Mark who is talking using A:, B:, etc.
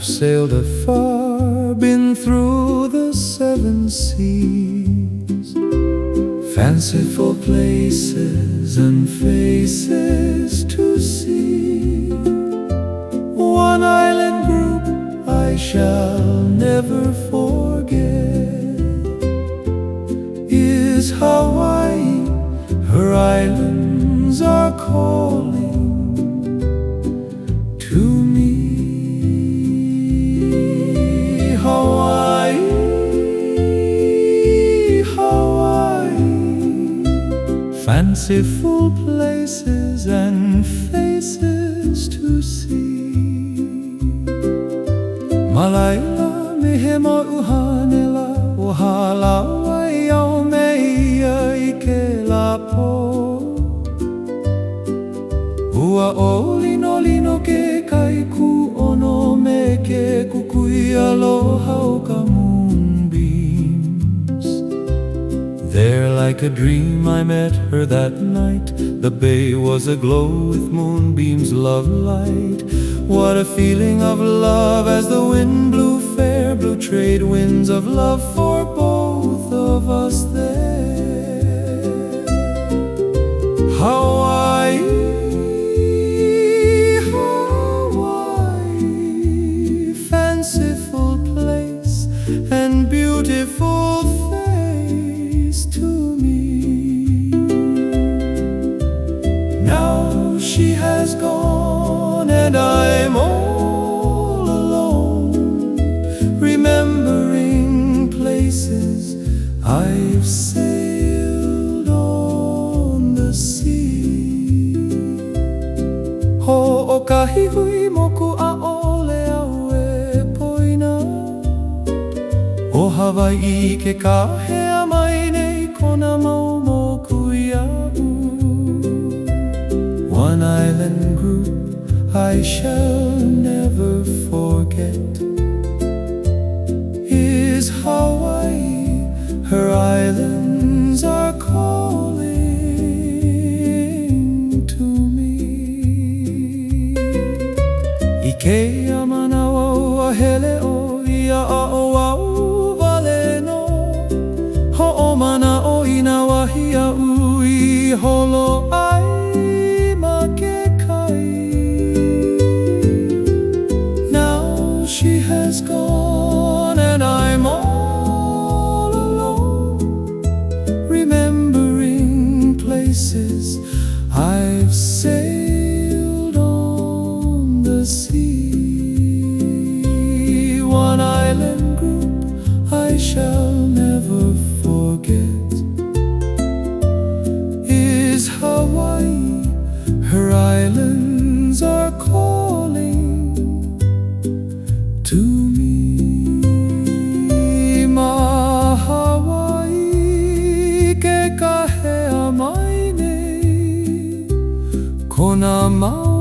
A: I've sailed afar, been through the 7 seas, fanciful places and faces to see. One island group I shall never forget is Hawaii. Her islands are calling to me. Hawaii, Hawaii, fanciful places and faces to see. Malaila mehema uhanela ohala yao meia ike lapo. Ua o lino lino ke kaiku ono me ke kukui aloha o ka moonbeams. There like a dream I met her that night. The bay was aglow with moonbeams, love light. What a feeling of love as the wind blew fair, blew trade winds of love for both of us there. Hawaii, Hawaii, fanciful place and beautiful face to me. Now she has gone and I'm all alone, remembering places I've sailed on the sea. Ho o kahi hui moku a ole au e poina, o Hawaii ke kahea mai nei kona mau moku iau. One island group I shall never forget is Hawaii. Her islands are calling to me. Ike amanawa ua hele o ia a o au vale no. Ho o mana o ina wahi a ui holo ai. She has gone and I'm all alone, remembering places I've sailed on the sea. One island group I shall never forget is Hawaii. Her islands are calling to me. Ma Hawaii ke kahea mai nei kona mau